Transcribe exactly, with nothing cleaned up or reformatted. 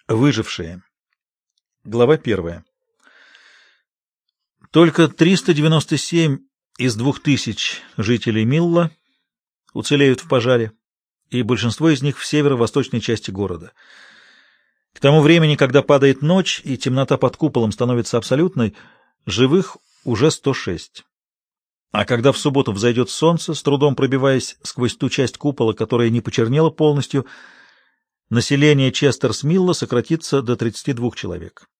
Выжившие. Глава первая. Только триста девяносто семь из двух тысяч жителей Милла уцелеют в пожаре, и большинство из них в северо-восточной части города. К тому времени, когда падает ночь и темнота под куполом становится абсолютной, живых уже сто шесть. А когда в субботу взойдет солнце, с трудом пробиваясь сквозь ту часть купола, которая не почернела полностью, население Честерс-Милла сократится до тридцати двух человек.